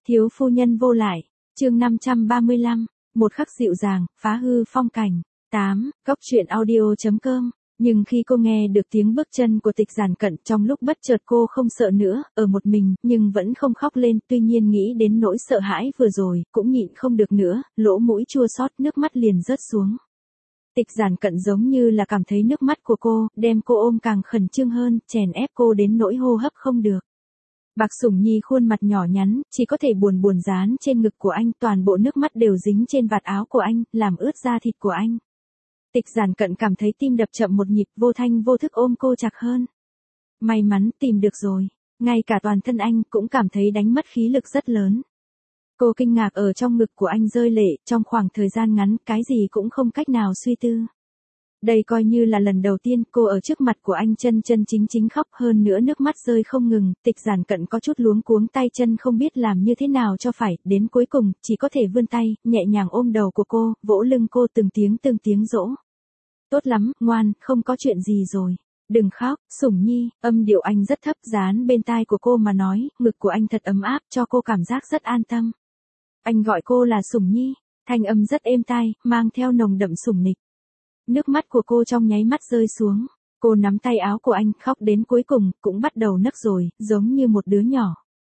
Thiếu phu nhân vô lại, chương 535, một khắc dịu dàng, phá hư phong cảnh. 8. Góc truyện audio.com. Nhưng khi cô nghe được tiếng bước chân của Tịch Giản Cận, trong lúc bất chợt cô không sợ nữa, ở một mình, nhưng vẫn không khóc lên, tuy nhiên nghĩ đến nỗi sợ hãi vừa rồi, cũng nhịn không được nữa, lỗ mũi chua xót, nước mắt liền rớt xuống. Tịch Giản Cận giống như là cảm thấy nước mắt của cô, đem cô ôm càng khẩn trương hơn, chèn ép cô đến nỗi hô hấp không được. Bạc Sủng Nhi khuôn mặt nhỏ nhắn, chỉ có thể buồn buồn dán trên ngực của anh, toàn bộ nước mắt đều dính trên vạt áo của anh, làm ướt da thịt của anh. Tịch Giản Cận cảm thấy tim đập chậm một nhịp, vô thanh vô thức ôm cô chặt hơn. May mắn tìm được rồi, ngay cả toàn thân anh cũng cảm thấy đánh mất khí lực rất lớn. Cô kinh ngạc ở trong ngực của anh rơi lệ, trong khoảng thời gian ngắn, cái gì cũng không cách nào suy tư. Đây coi như là lần đầu tiên cô ở trước mặt của anh chân chân chính chính khóc, hơn nữa nước mắt rơi không ngừng. Tịch Giản Cận có chút luống cuống tay chân, không biết làm như thế nào cho phải, đến cuối cùng chỉ có thể vươn tay, nhẹ nhàng ôm đầu của cô, vỗ lưng cô từng tiếng dỗ. Tốt lắm, ngoan, không có chuyện gì rồi. Đừng khóc, Sủng Nhi. Âm điệu anh rất thấp, dán bên tai của cô mà nói, ngực của anh thật ấm áp, cho cô cảm giác rất an tâm. Anh gọi cô là Sủng Nhi, thanh âm rất êm tai, mang theo nồng đậm sủng nịch. Nước mắt của cô trong nháy mắt rơi xuống. Cô nắm tay áo của anh, khóc đến cuối cùng, cũng bắt đầu nấc rồi, giống như một đứa nhỏ.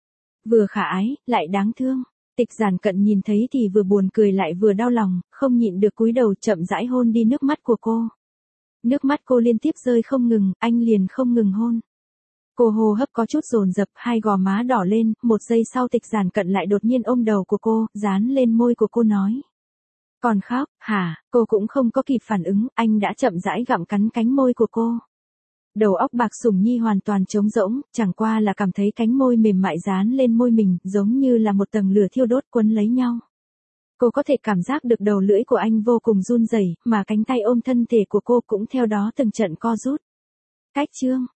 Vừa khả ái, lại đáng thương. Tịch Giản Cận nhìn thấy thì vừa buồn cười lại vừa đau lòng, không nhịn được cúi đầu chậm rãi hôn đi nước mắt của cô. Nước mắt cô liên tiếp rơi không ngừng, anh liền không ngừng hôn. Cô hô hấp có chút dồn dập, hai gò má đỏ lên, một giây sau Tịch Giản Cận lại đột nhiên ôm đầu của cô, dán lên môi của cô nói. Còn khóc, hả? Cô cũng không có kịp phản ứng, anh đã chậm rãi gặm cắn cánh môi của cô. Đầu óc Bạc Sủng Nhi hoàn toàn trống rỗng, chẳng qua là cảm thấy cánh môi mềm mại dán lên môi mình, giống như là một tầng lửa thiêu đốt quấn lấy nhau. Cô có thể cảm giác được đầu lưỡi của anh vô cùng run rẩy, mà cánh tay ôm thân thể của cô cũng theo đó từng trận co rút. Cách chương